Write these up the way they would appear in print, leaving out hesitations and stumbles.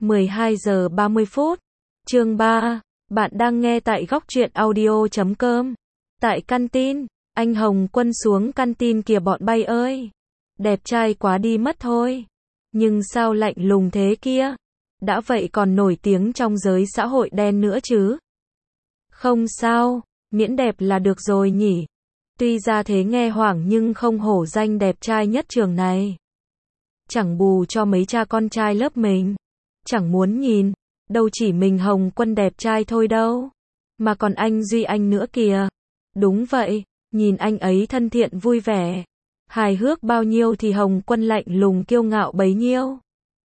12 giờ 30 phút. Chương 3. Bạn đang nghe tại góc truyện audio.com. Tại canteen, anh Hồng Quân xuống canteen kìa bọn bay ơi. Đẹp trai quá đi mất thôi. Nhưng sao lạnh lùng thế kia? Đã vậy còn nổi tiếng trong giới xã hội đen nữa chứ. Không sao, miễn đẹp là được rồi nhỉ. Tuy ra thế nghe hoảng nhưng không hổ danh đẹp trai nhất trường này. Chẳng bù cho mấy cha con trai lớp mình. Chẳng muốn nhìn, đâu chỉ mình Hồng Quân đẹp trai thôi đâu. Mà còn anh Duy Anh nữa kìa. Đúng vậy, nhìn anh ấy thân thiện vui vẻ. Hài hước bao nhiêu thì Hồng Quân lạnh lùng kiêu ngạo bấy nhiêu.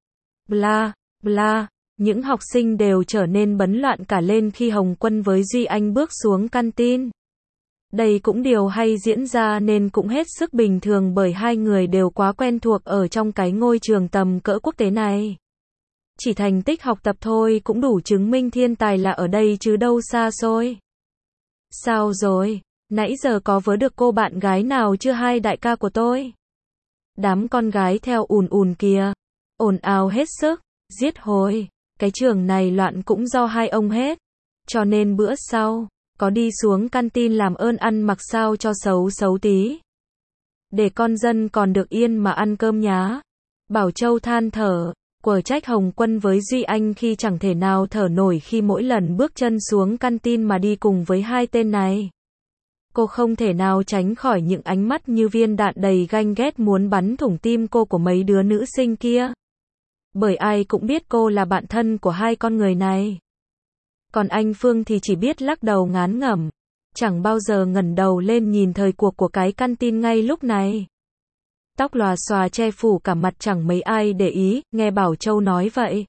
Bla, bla, những học sinh đều trở nên bấn loạn cả lên khi Hồng Quân với Duy Anh bước xuống canteen. Đây cũng điều hay diễn ra nên cũng hết sức bình thường bởi hai người đều quá quen thuộc ở trong cái ngôi trường tầm cỡ quốc tế này. Chỉ thành tích học tập thôi cũng đủ chứng minh thiên tài là ở đây chứ đâu xa xôi. Sao rồi? Nãy giờ có vớ được cô bạn gái nào chưa hai đại ca của tôi? Đám con gái theo ùn ùn kìa. Ồn ào hết sức. Giết hồi. Cái trường này loạn cũng do hai ông hết. Cho nên bữa sau, có đi xuống canteen làm ơn ăn mặc sao cho xấu xấu tí. Để con dân còn được yên mà ăn cơm nhá. Bảo Châu than thở. Quở trách Hồng Quân với Duy Anh khi chẳng thể nào thở nổi khi mỗi lần bước chân xuống canteen mà đi cùng với hai tên này. Cô không thể nào tránh khỏi những ánh mắt như viên đạn đầy ganh ghét muốn bắn thủng tim cô của mấy đứa nữ sinh kia. Bởi ai cũng biết cô là bạn thân của hai con người này. Còn anh Phương thì chỉ biết lắc đầu ngán ngẩm. Chẳng bao giờ ngẩng đầu lên nhìn thời cuộc của cái canteen ngay lúc này. Tóc lòa xòa che phủ cả mặt chẳng mấy ai để ý, nghe Bảo Châu nói vậy.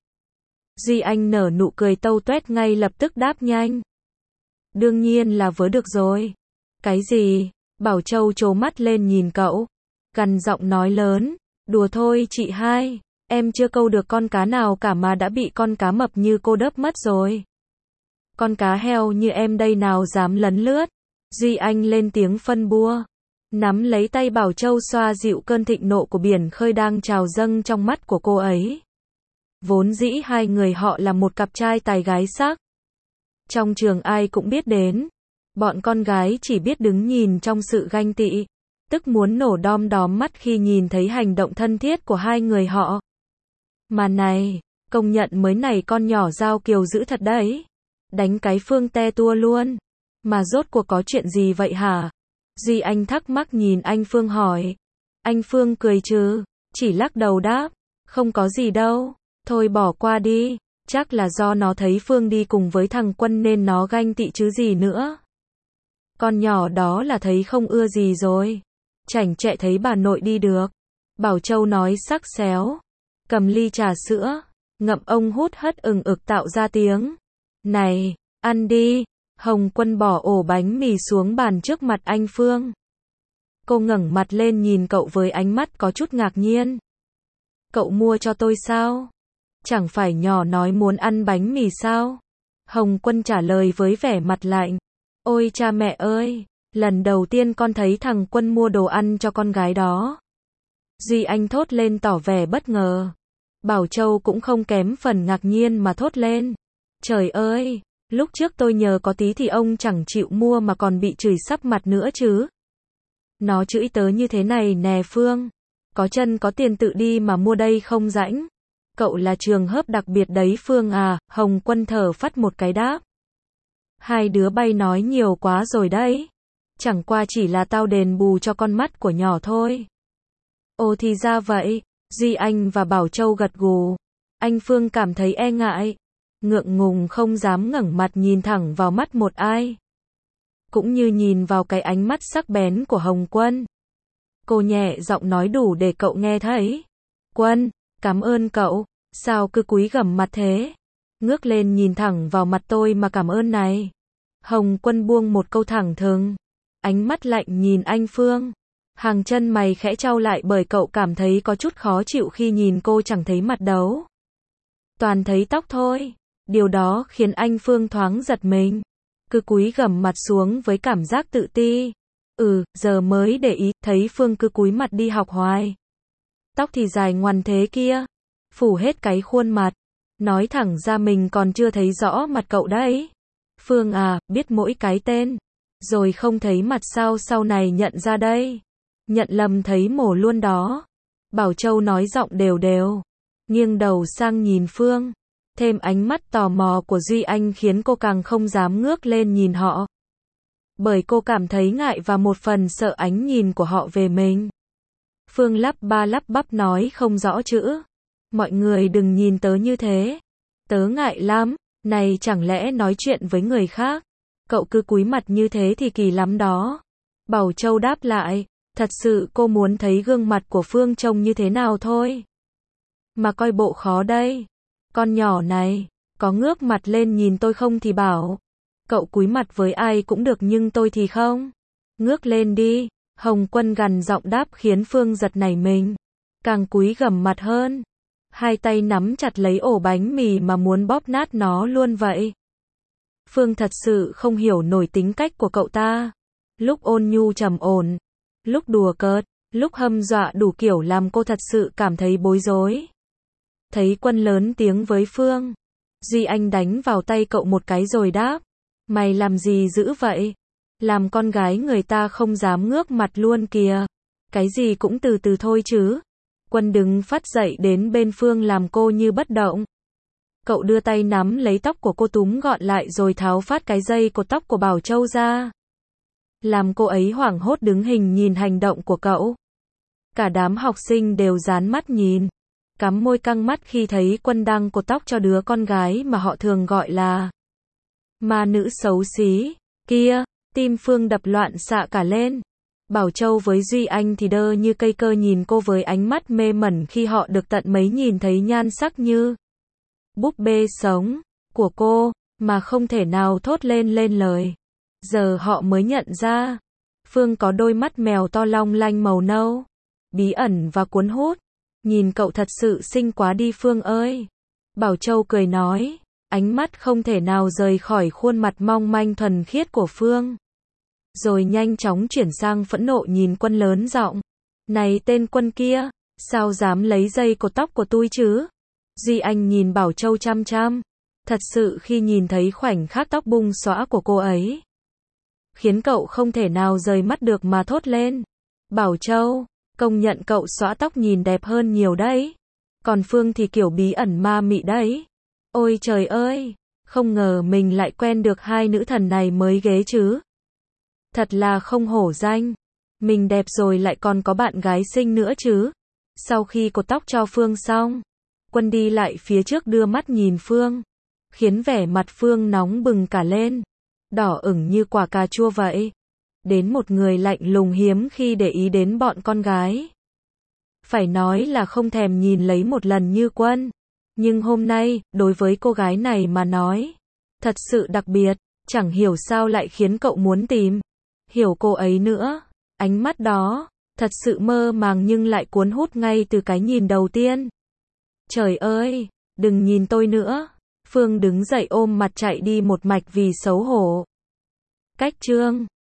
Duy Anh nở nụ cười tâu tuét ngay lập tức đáp nhanh. Đương nhiên là vớ được rồi. Cái gì? Bảo Châu trố mắt lên nhìn cậu. Gằn giọng nói lớn. Đùa thôi chị hai. Em chưa câu được con cá nào cả mà đã bị con cá mập như cô đớp mất rồi. Con cá heo như em đây nào dám lấn lướt. Duy Anh lên tiếng phân bua. Nắm lấy tay Bảo Châu xoa dịu cơn thịnh nộ của biển khơi đang trào dâng trong mắt của cô ấy. Vốn dĩ hai người họ là một cặp trai tài gái sắc. Trong trường ai cũng biết đến. Bọn con gái chỉ biết đứng nhìn trong sự ganh tị. Tức muốn nổ đom đóm mắt khi nhìn thấy hành động thân thiết của hai người họ. Mà này, công nhận mới này con nhỏ Giao Kiều dữ thật đấy. Đánh cái Phương te tua luôn. Mà rốt cuộc có chuyện gì vậy hả? Duy Anh thắc mắc nhìn anh Phương hỏi. Anh Phương cười trừ, chỉ lắc đầu đáp. Không có gì đâu, thôi bỏ qua đi. Chắc là do nó thấy Phương đi cùng với thằng Quân nên nó ganh tị chứ gì nữa. Con nhỏ đó là thấy không ưa gì rồi. Chảnh chẹ thấy bà nội đi được. Bảo Châu nói sắc xéo. Cầm ly trà sữa, ngậm ông hút hất ừng ực tạo ra tiếng. Này, ăn đi. Hồng Quân bỏ ổ bánh mì xuống bàn trước mặt anh Phương. Cô ngẩng mặt lên nhìn cậu với ánh mắt có chút ngạc nhiên. Cậu mua cho tôi sao? Chẳng phải nhỏ nói muốn ăn bánh mì sao? Hồng Quân trả lời với vẻ mặt lạnh. Ôi cha mẹ ơi, lần đầu tiên con thấy thằng Quân mua đồ ăn cho con gái đó. Duy Anh thốt lên tỏ vẻ bất ngờ. Bảo Châu cũng không kém phần ngạc nhiên mà thốt lên. Trời ơi, lúc trước tôi nhờ có tí thì ông chẳng chịu mua mà còn bị chửi sắp mặt nữa chứ. Nó chửi tớ như thế này nè Phương. Có chân có tiền tự đi mà mua đây không rãnh. Cậu là trường hợp đặc biệt đấy Phương à, Hồng Quân thở phắt một cái đáp. Hai đứa bay nói nhiều quá rồi đấy. Chẳng qua chỉ là tao đền bù cho con mắt của nhỏ thôi. Ồ thì ra vậy, Duy Anh và Bảo Châu gật gù. Anh Phương cảm thấy e ngại. Ngượng ngùng không dám ngẩng mặt nhìn thẳng vào mắt một ai. Cũng như nhìn vào cái ánh mắt sắc bén của Hồng Quân. Cô nhẹ giọng nói đủ để cậu nghe thấy. Quân, cảm ơn cậu, sao cứ cúi gằm mặt thế? Ngước lên nhìn thẳng vào mặt tôi mà cảm ơn này. Hồng Quân buông một câu thẳng thừng. Ánh mắt lạnh nhìn anh Phương. Hàng chân mày khẽ chau lại bởi cậu cảm thấy có chút khó chịu khi nhìn cô chẳng thấy mặt đấu. Toàn thấy tóc thôi. Điều đó khiến anh Phương thoáng giật mình. Cứ cúi gằm mặt xuống với cảm giác tự ti. Giờ mới để ý, thấy Phương cứ cúi mặt đi học hoài. Tóc thì dài ngoằn thế kia. Phủ hết cái khuôn mặt. Nói thẳng ra mình còn chưa thấy rõ mặt cậu đấy. Phương à, biết mỗi cái tên. Rồi không thấy mặt sao sau này nhận ra đây. Nhận lầm thấy mổ luôn đó. Bảo Châu nói giọng đều đều. Nghiêng đầu sang nhìn Phương. Thêm ánh mắt tò mò của Duy Anh khiến cô càng không dám ngước lên nhìn họ. Bởi cô cảm thấy ngại và một phần sợ ánh nhìn của họ về mình. Phương lắp ba lắp bắp nói không rõ chữ. Mọi người đừng nhìn tớ như thế. Tớ ngại lắm. Này chẳng lẽ nói chuyện với người khác. Cậu cứ cúi mặt như thế thì kỳ lắm đó. Bảo Châu đáp lại. Thật sự cô muốn thấy gương mặt của Phương trông như thế nào thôi. Mà coi bộ khó đây. Con nhỏ này, có ngước mặt lên nhìn tôi không thì bảo. Cậu cúi mặt với ai cũng được nhưng tôi thì không. Ngước lên đi. Hồng Quân gằn giọng đáp khiến Phương giật nảy mình. Càng cúi gằm mặt hơn. Hai tay nắm chặt lấy ổ bánh mì mà muốn bóp nát nó luôn vậy. Phương thật sự không hiểu nổi tính cách của cậu ta. Lúc ôn nhu trầm ổn, lúc đùa cợt, lúc hâm dọa đủ kiểu làm cô thật sự cảm thấy bối rối. Thấy Quân lớn tiếng với Phương. Duy Anh đánh vào tay cậu một cái rồi đáp. Mày làm gì dữ vậy? Làm con gái người ta không dám ngước mặt luôn kìa. Cái gì cũng từ từ thôi chứ. Quân đứng phát dậy đến bên Phương làm cô như bất động. Cậu đưa tay nắm lấy tóc của cô túm gọn lại rồi tháo phát cái dây cột tóc của Bảo Châu ra. Làm cô ấy hoảng hốt đứng hình nhìn hành động của cậu. Cả đám học sinh đều dán mắt nhìn. Cắm môi căng mắt khi thấy Quân đang cột tóc cho đứa con gái mà họ thường gọi là ma nữ xấu xí. Kia, tim Phương đập loạn xạ cả lên. Bảo Châu với Duy Anh thì đơ như cây cơ nhìn cô với ánh mắt mê mẩn khi họ được tận mấy nhìn thấy nhan sắc như búp bê sống của cô, mà không thể nào thốt lên lời. Giờ họ mới nhận ra, Phương có đôi mắt mèo to long lanh màu nâu, bí ẩn và cuốn hút. Nhìn cậu thật sự xinh quá đi Phương ơi. Bảo Châu cười nói, ánh mắt không thể nào rời khỏi khuôn mặt mong manh thuần khiết của Phương. Rồi nhanh chóng chuyển sang phẫn nộ nhìn Quân lớn giọng. Này tên Quân kia, sao dám lấy dây cột tóc của tôi chứ? Duy Anh nhìn Bảo Châu chăm chăm. Thật sự khi nhìn thấy khoảnh khắc tóc bung xõa của cô ấy, khiến cậu không thể nào rời mắt được mà thốt lên. Bảo Châu, công nhận cậu xõa tóc nhìn đẹp hơn nhiều đấy. Còn Phương thì kiểu bí ẩn ma mị đấy. Ôi trời ơi, không ngờ mình lại quen được hai nữ thần này mới ghế chứ. Thật là không hổ danh. Mình đẹp rồi lại còn có bạn gái xinh nữa chứ. Sau khi cột tóc cho Phương xong, Quân đi lại phía trước đưa mắt nhìn Phương, khiến vẻ mặt Phương nóng bừng cả lên, đỏ ửng như quả cà chua vậy. Đến một người lạnh lùng hiếm khi để ý đến bọn con gái. Phải nói là không thèm nhìn lấy một lần như Quân. Nhưng hôm nay, đối với cô gái này mà nói, thật sự đặc biệt, chẳng hiểu sao lại khiến cậu muốn tìm hiểu cô ấy nữa. Ánh mắt đó, thật sự mơ màng nhưng lại cuốn hút ngay từ cái nhìn đầu tiên. Trời ơi, đừng nhìn tôi nữa. Phương đứng dậy ôm mặt chạy đi một mạch vì xấu hổ. Cách chương